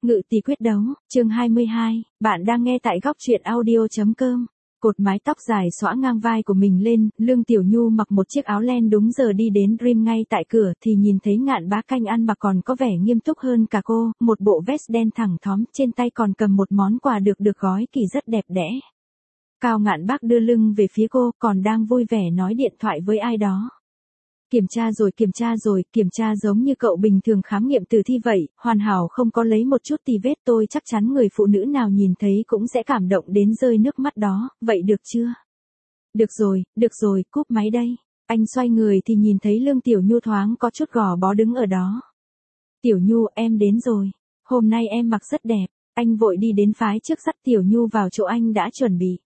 Ngự tỷ quyết đấu, chương 22, bạn đang nghe tại góc truyện audio.com. Cột mái tóc dài xõa ngang vai của mình lên, Lương Tiểu Nhu mặc một chiếc áo len đúng giờ đi đến Dream ngay tại cửa thì nhìn thấy Ngạn Bá Canh ăn mặc còn có vẻ nghiêm túc hơn cả cô, một bộ vest đen thẳng thóm, trên tay còn cầm một món quà được gói kỳ rất đẹp đẽ. Cao Ngạn Bác đưa lưng về phía cô, còn đang vui vẻ nói điện thoại với ai đó. Kiểm tra giống như cậu bình thường khám nghiệm tử thi vậy, hoàn hảo không có lấy một chút tì vết, tôi chắc chắn người phụ nữ nào nhìn thấy cũng sẽ cảm động đến rơi nước mắt đó, vậy được chưa? Được rồi, cúp máy đây. Anh xoay người thì nhìn thấy Lương Tiểu Nhu thoáng có chút gò bó đứng ở đó. Tiểu Nhu, em đến rồi. Hôm nay em mặc rất đẹp. Anh vội đi đến phái trước dắt Tiểu Nhu vào chỗ anh đã chuẩn bị.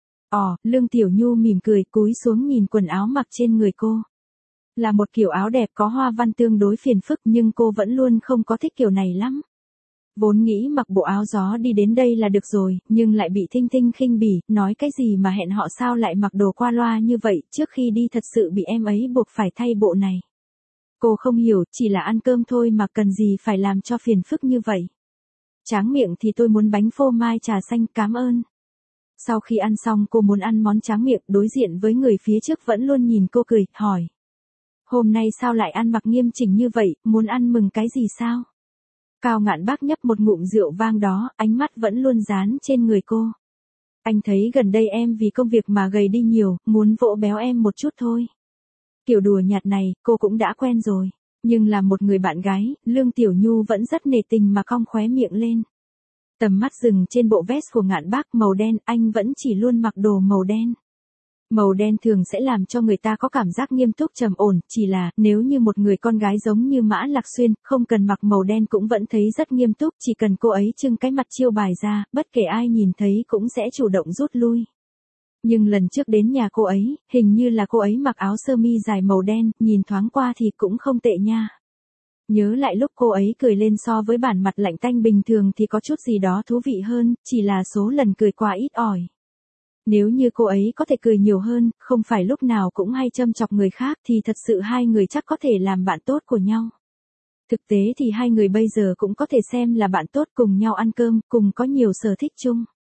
Lương Tiểu Nhu mỉm cười cúi xuống nhìn quần áo mặc trên người cô. Là một kiểu áo đẹp có hoa văn tương đối phiền phức nhưng cô vẫn luôn không có thích kiểu này lắm. Vốn nghĩ mặc bộ áo gió đi đến đây là được rồi, nhưng lại bị Thinh Thinh khinh bỉ, nói cái gì mà hẹn họ sao lại mặc đồ qua loa như vậy, trước khi đi thật sự bị em ấy buộc phải thay bộ này. Cô không hiểu, chỉ là ăn cơm thôi mà cần gì phải làm cho phiền phức như vậy. Tráng miệng thì tôi muốn bánh phô mai trà xanh, cảm ơn. Sau khi ăn xong cô muốn ăn món tráng miệng, đối diện với người phía trước vẫn luôn nhìn cô cười, hỏi. Hôm nay sao lại ăn mặc nghiêm chỉnh như vậy, muốn ăn mừng cái gì sao? Cao Ngạn Bác nhấp một ngụm rượu vang đó, ánh mắt vẫn luôn dán trên người cô. Anh thấy gần đây em vì công việc mà gầy đi nhiều, muốn vỗ béo em một chút thôi. Kiểu đùa nhạt này, cô cũng đã quen rồi. Nhưng là một người bạn gái, Lương Tiểu Nhu vẫn rất nể tình mà cong khóe miệng lên. Tầm mắt dừng trên bộ vest của Ngạn Bác màu đen, anh vẫn chỉ luôn mặc đồ màu đen. Màu đen thường sẽ làm cho người ta có cảm giác nghiêm túc trầm ổn, chỉ là, nếu như một người con gái giống như Mã Lạc Xuyên, không cần mặc màu đen cũng vẫn thấy rất nghiêm túc, chỉ cần cô ấy trưng cái mặt chiêu bài ra, bất kể ai nhìn thấy cũng sẽ chủ động rút lui. Nhưng lần trước đến nhà cô ấy, hình như là cô ấy mặc áo sơ mi dài màu đen, nhìn thoáng qua thì cũng không tệ nha. Nhớ lại lúc cô ấy cười lên so với bản mặt lạnh tanh bình thường thì có chút gì đó thú vị hơn, chỉ là số lần cười quá ít ỏi. Nếu như cô ấy có thể cười nhiều hơn, không phải lúc nào cũng hay châm chọc người khác thì thật sự hai người chắc có thể làm bạn tốt của nhau. Thực tế thì hai người bây giờ cũng có thể xem là bạn tốt, cùng nhau ăn cơm, cùng có nhiều sở thích chung.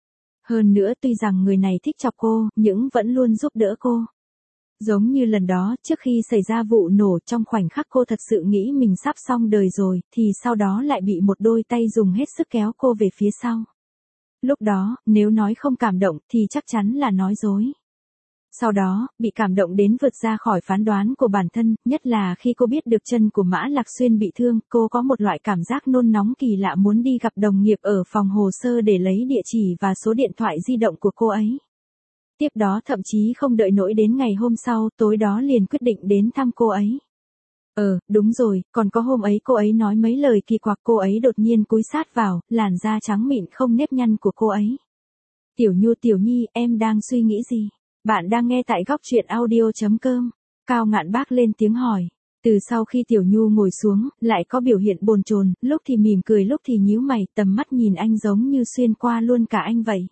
Hơn nữa tuy rằng người này thích chọc cô, nhưng vẫn luôn giúp đỡ cô. Giống như lần đó, trước khi xảy ra vụ nổ, trong khoảnh khắc cô thật sự nghĩ mình sắp xong đời rồi, thì sau đó lại bị một đôi tay dùng hết sức kéo cô về phía sau. Lúc đó, nếu nói không cảm động thì chắc chắn là nói dối. Sau đó, bị cảm động đến vượt ra khỏi phán đoán của bản thân, nhất là khi cô biết được chân của Mã Lạc Xuyên bị thương, cô có một loại cảm giác nôn nóng kỳ lạ muốn đi gặp đồng nghiệp ở phòng hồ sơ để lấy địa chỉ và số điện thoại di động của cô ấy. Tiếp đó thậm chí không đợi nỗi đến ngày hôm sau, tối đó liền quyết định đến thăm cô ấy. Đúng rồi, còn có hôm ấy cô ấy nói mấy lời kỳ quặc, cô ấy đột nhiên cúi sát vào, làn da trắng mịn không nếp nhăn của cô ấy. Tiểu Nhi, em đang suy nghĩ gì? Bạn đang nghe tại góc truyện audio.com. Cao Ngạn Bác lên tiếng hỏi. Từ sau khi Tiểu Nhu ngồi xuống, lại có biểu hiện bồn chồn, lúc thì mỉm cười lúc thì nhíu mày, tầm mắt nhìn anh giống như xuyên qua luôn cả anh vậy.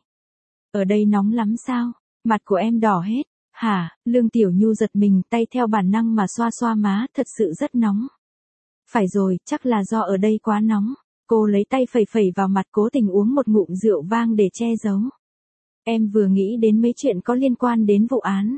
Ở đây nóng lắm sao? Mặt của em đỏ hết. Hả? Lương Tiểu Nhu giật mình, tay theo bản năng mà xoa xoa má, thật sự rất nóng. Phải rồi, chắc là do ở đây quá nóng. Cô lấy tay phẩy vào mặt, cố tình uống một ngụm rượu vang để che giấu. Em vừa nghĩ đến mấy chuyện có liên quan đến vụ án.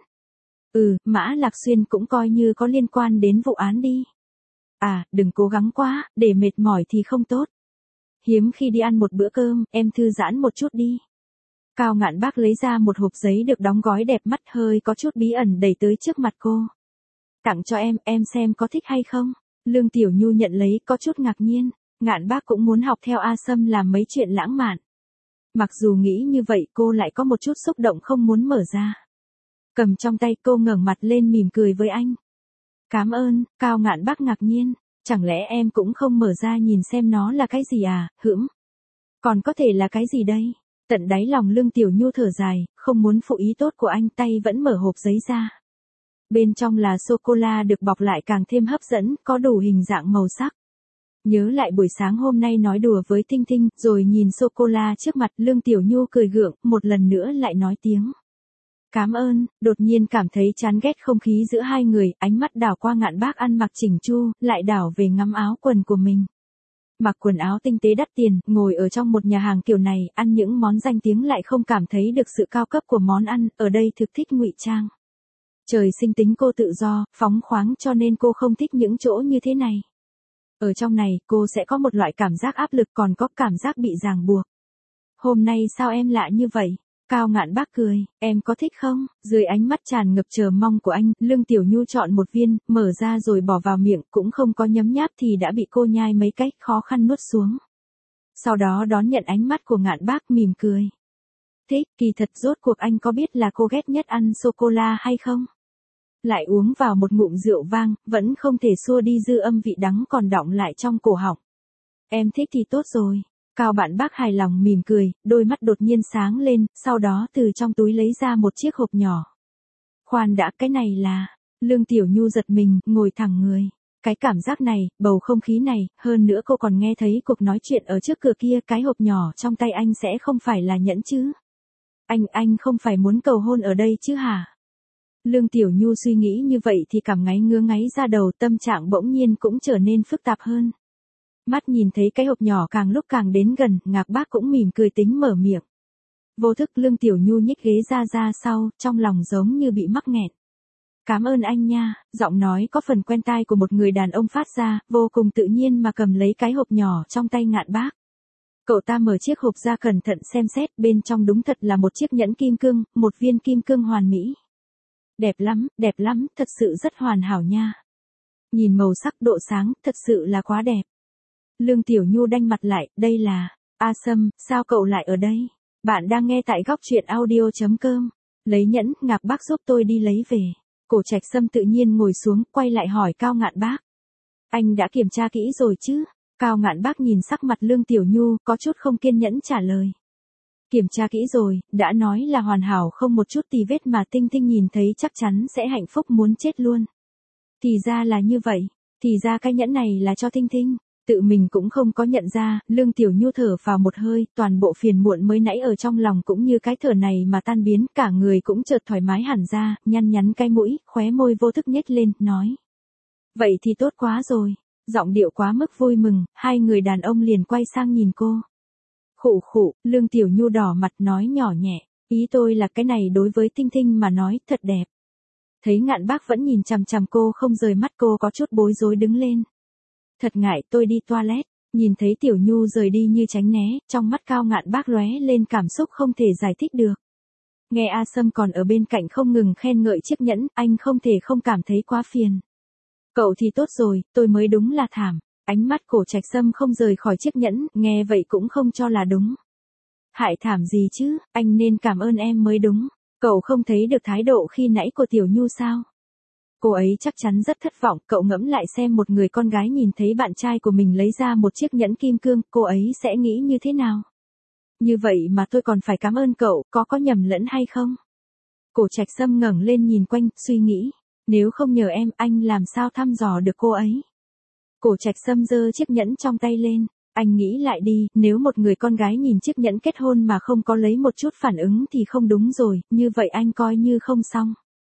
Mã Lạc Xuyên cũng coi như có liên quan đến vụ án đi. Đừng cố gắng quá, để mệt mỏi thì không tốt. Hiếm khi đi ăn một bữa cơm, em thư giãn một chút đi. Cao Ngạn Bác lấy ra một hộp giấy được đóng gói đẹp mắt, hơi có chút bí ẩn đẩy tới trước mặt cô. Tặng cho em xem có thích hay không? Lương Tiểu Nhu nhận lấy có chút ngạc nhiên, Ngạn Bác cũng muốn học theo A Sâm làm mấy chuyện lãng mạn. Mặc dù nghĩ như vậy cô lại có một chút xúc động không muốn mở ra. Cầm trong tay cô ngẩng mặt lên mỉm cười với anh. Cảm ơn, Cao Ngạn Bác ngạc nhiên, chẳng lẽ em cũng không mở ra nhìn xem nó là cái gì à, Còn có thể là cái gì đây? Tận đáy lòng Lương Tiểu Nhu thở dài, không muốn phụ ý tốt của anh, tay vẫn mở hộp giấy ra. Bên trong là sô-cô-la được bọc lại càng thêm hấp dẫn, có đủ hình dạng màu sắc. Nhớ lại buổi sáng hôm nay nói đùa với Thinh Thinh, rồi nhìn sô-cô-la trước mặt, Lương Tiểu Nhu cười gượng, một lần nữa lại nói tiếng. Cảm ơn, đột nhiên cảm thấy chán ghét không khí giữa hai người, ánh mắt đảo qua Ngạn Bác ăn mặc chỉnh chu, lại đảo về ngắm áo quần của mình. Mặc quần áo tinh tế đắt tiền, ngồi ở trong một nhà hàng kiểu này, ăn những món danh tiếng lại không cảm thấy được sự cao cấp của món ăn, ở đây thực thích ngụy trang. Trời sinh tính cô tự do, phóng khoáng cho nên cô không thích những chỗ như thế này. Ở trong này, cô sẽ có một loại cảm giác áp lực còn có cảm giác bị ràng buộc. Hôm nay sao em lạ như vậy? Cao Ngạn Bác cười, em có thích không? Dưới ánh mắt tràn ngập chờ mong của anh, Lương Tiểu Nhu chọn một viên, mở ra rồi bỏ vào miệng, cũng không có nhấm nháp thì đã bị cô nhai mấy cái, khó khăn nuốt xuống. Sau đó đón nhận ánh mắt của Ngạn Bác mỉm cười. Thích, kỳ thật rốt cuộc anh có biết là cô ghét nhất ăn sô-cô-la hay không? Lại uống vào một ngụm rượu vang, vẫn không thể xua đi dư âm vị đắng còn đọng lại trong cổ họng. Em thích thì tốt rồi. Cao Bạn Bác hài lòng mỉm cười, đôi mắt đột nhiên sáng lên, sau đó từ trong túi lấy ra một chiếc hộp nhỏ. Khoan đã, cái này là... Lương Tiểu Nhu giật mình, ngồi thẳng người. Cái cảm giác này, bầu không khí này, hơn nữa cô còn nghe thấy cuộc nói chuyện ở trước cửa kia, cái hộp nhỏ trong tay anh sẽ không phải là nhẫn chứ? Anh không phải muốn cầu hôn ở đây chứ hả? Lương Tiểu Nhu suy nghĩ như vậy thì cảm ngáy ngứa ngáy ra đầu, tâm trạng bỗng nhiên cũng trở nên phức tạp hơn. Mắt nhìn thấy cái hộp nhỏ càng lúc càng đến gần, Ngạc Bác cũng mỉm cười tính mở miệng. Vô thức Lương Tiểu Nhu nhích ghế ra sau, trong lòng giống như bị mắc nghẹn. Cảm ơn anh nha, giọng nói có phần quen tai của một người đàn ông phát ra, vô cùng tự nhiên mà cầm lấy cái hộp nhỏ trong tay Ngạn Bác. Cậu ta mở chiếc hộp ra cẩn thận xem xét, bên trong đúng thật là một chiếc nhẫn kim cương, một viên kim cương hoàn mỹ. Đẹp lắm, thật sự rất hoàn hảo nha. Nhìn màu sắc độ sáng, thật sự là quá đẹp. Lương Tiểu Nhu đanh mặt lại, đây là... A Sâm, sao cậu lại ở đây? Bạn đang nghe tại góc truyện audio.com. Lấy nhẫn, Ngạc Bác giúp tôi đi lấy về. Cổ Trạch Sâm tự nhiên ngồi xuống, quay lại hỏi Cao Ngạn Bác. Anh đã kiểm tra kỹ rồi chứ? Cao Ngạn Bác nhìn sắc mặt Lương Tiểu Nhu, có chút không kiên nhẫn trả lời. Kiểm tra kỹ rồi, đã nói là hoàn hảo không một chút tì vết mà Tinh Tinh nhìn thấy chắc chắn sẽ hạnh phúc muốn chết luôn. Thì ra là như vậy, thì ra cái nhẫn này là cho Tinh Tinh. Tự mình cũng không có nhận ra, Lương Tiểu Nhu thở vào một hơi, toàn bộ phiền muộn mới nãy ở trong lòng cũng như cái thở này mà tan biến, cả người cũng chợt thoải mái hẳn ra, nhăn nhắn cái mũi, khóe môi vô thức nhếch lên, nói. Vậy thì tốt quá rồi, giọng điệu quá mức vui mừng, hai người đàn ông liền quay sang nhìn cô. Khụ, Lương Tiểu Nhu đỏ mặt nói nhỏ nhẹ, ý tôi là cái này đối với Tinh Tinh mà nói, thật đẹp. Thấy Ngạn Bác vẫn nhìn chằm chằm cô không rời mắt, cô có chút bối rối đứng lên. Thật ngại, tôi đi toilet. Nhìn thấy Tiểu Nhu rời đi như tránh né, trong mắt Cao Ngạn Bác lóe lên cảm xúc không thể giải thích được. Nghe A Sâm còn ở bên cạnh không ngừng khen ngợi chiếc nhẫn, anh không thể không cảm thấy quá phiền. Cậu thì tốt rồi, tôi mới đúng là thảm. Ánh mắt Cổ Trạch Sâm không rời khỏi chiếc nhẫn, nghe vậy cũng không cho là đúng. Hại thảm gì chứ, anh nên cảm ơn em mới đúng. Cậu không thấy được thái độ khi nãy của Tiểu Nhu sao? Cô ấy chắc chắn rất thất vọng, cậu ngẫm lại xem một người con gái nhìn thấy bạn trai của mình lấy ra một chiếc nhẫn kim cương, cô ấy sẽ nghĩ như thế nào? Như vậy mà tôi còn phải cảm ơn cậu, có nhầm lẫn hay không? Cổ Trạch Sâm ngẩng lên nhìn quanh, suy nghĩ, nếu không nhờ em, anh làm sao thăm dò được cô ấy? Cổ Trạch Sâm giơ chiếc nhẫn trong tay lên, anh nghĩ lại đi, nếu một người con gái nhìn chiếc nhẫn kết hôn mà không có lấy một chút phản ứng thì không đúng rồi, như vậy anh coi như không xong.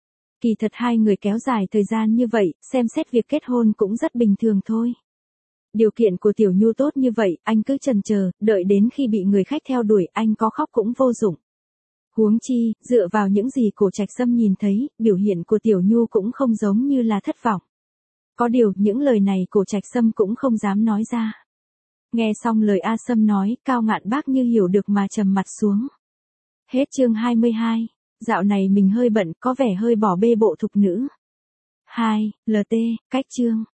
Kỳ thật hai người kéo dài thời gian như vậy, xem xét việc kết hôn cũng rất bình thường thôi. Điều kiện của Tiểu Nhu tốt như vậy, anh cứ chần chờ, đợi đến khi bị người khách theo đuổi, anh có khóc cũng vô dụng. Huống chi, dựa vào những gì Cổ Trạch Sâm nhìn thấy, biểu hiện của Tiểu Nhu cũng không giống như là thất vọng. Có điều, những lời này Cổ Trạch Sâm cũng không dám nói ra. Nghe xong lời A Sâm nói, Cao Ngạn Bác như hiểu được mà trầm mặt xuống. Hết chương 22. Dạo này mình hơi bận, có vẻ hơi bỏ bê bộ thục nữ. 2. LT, cách chương.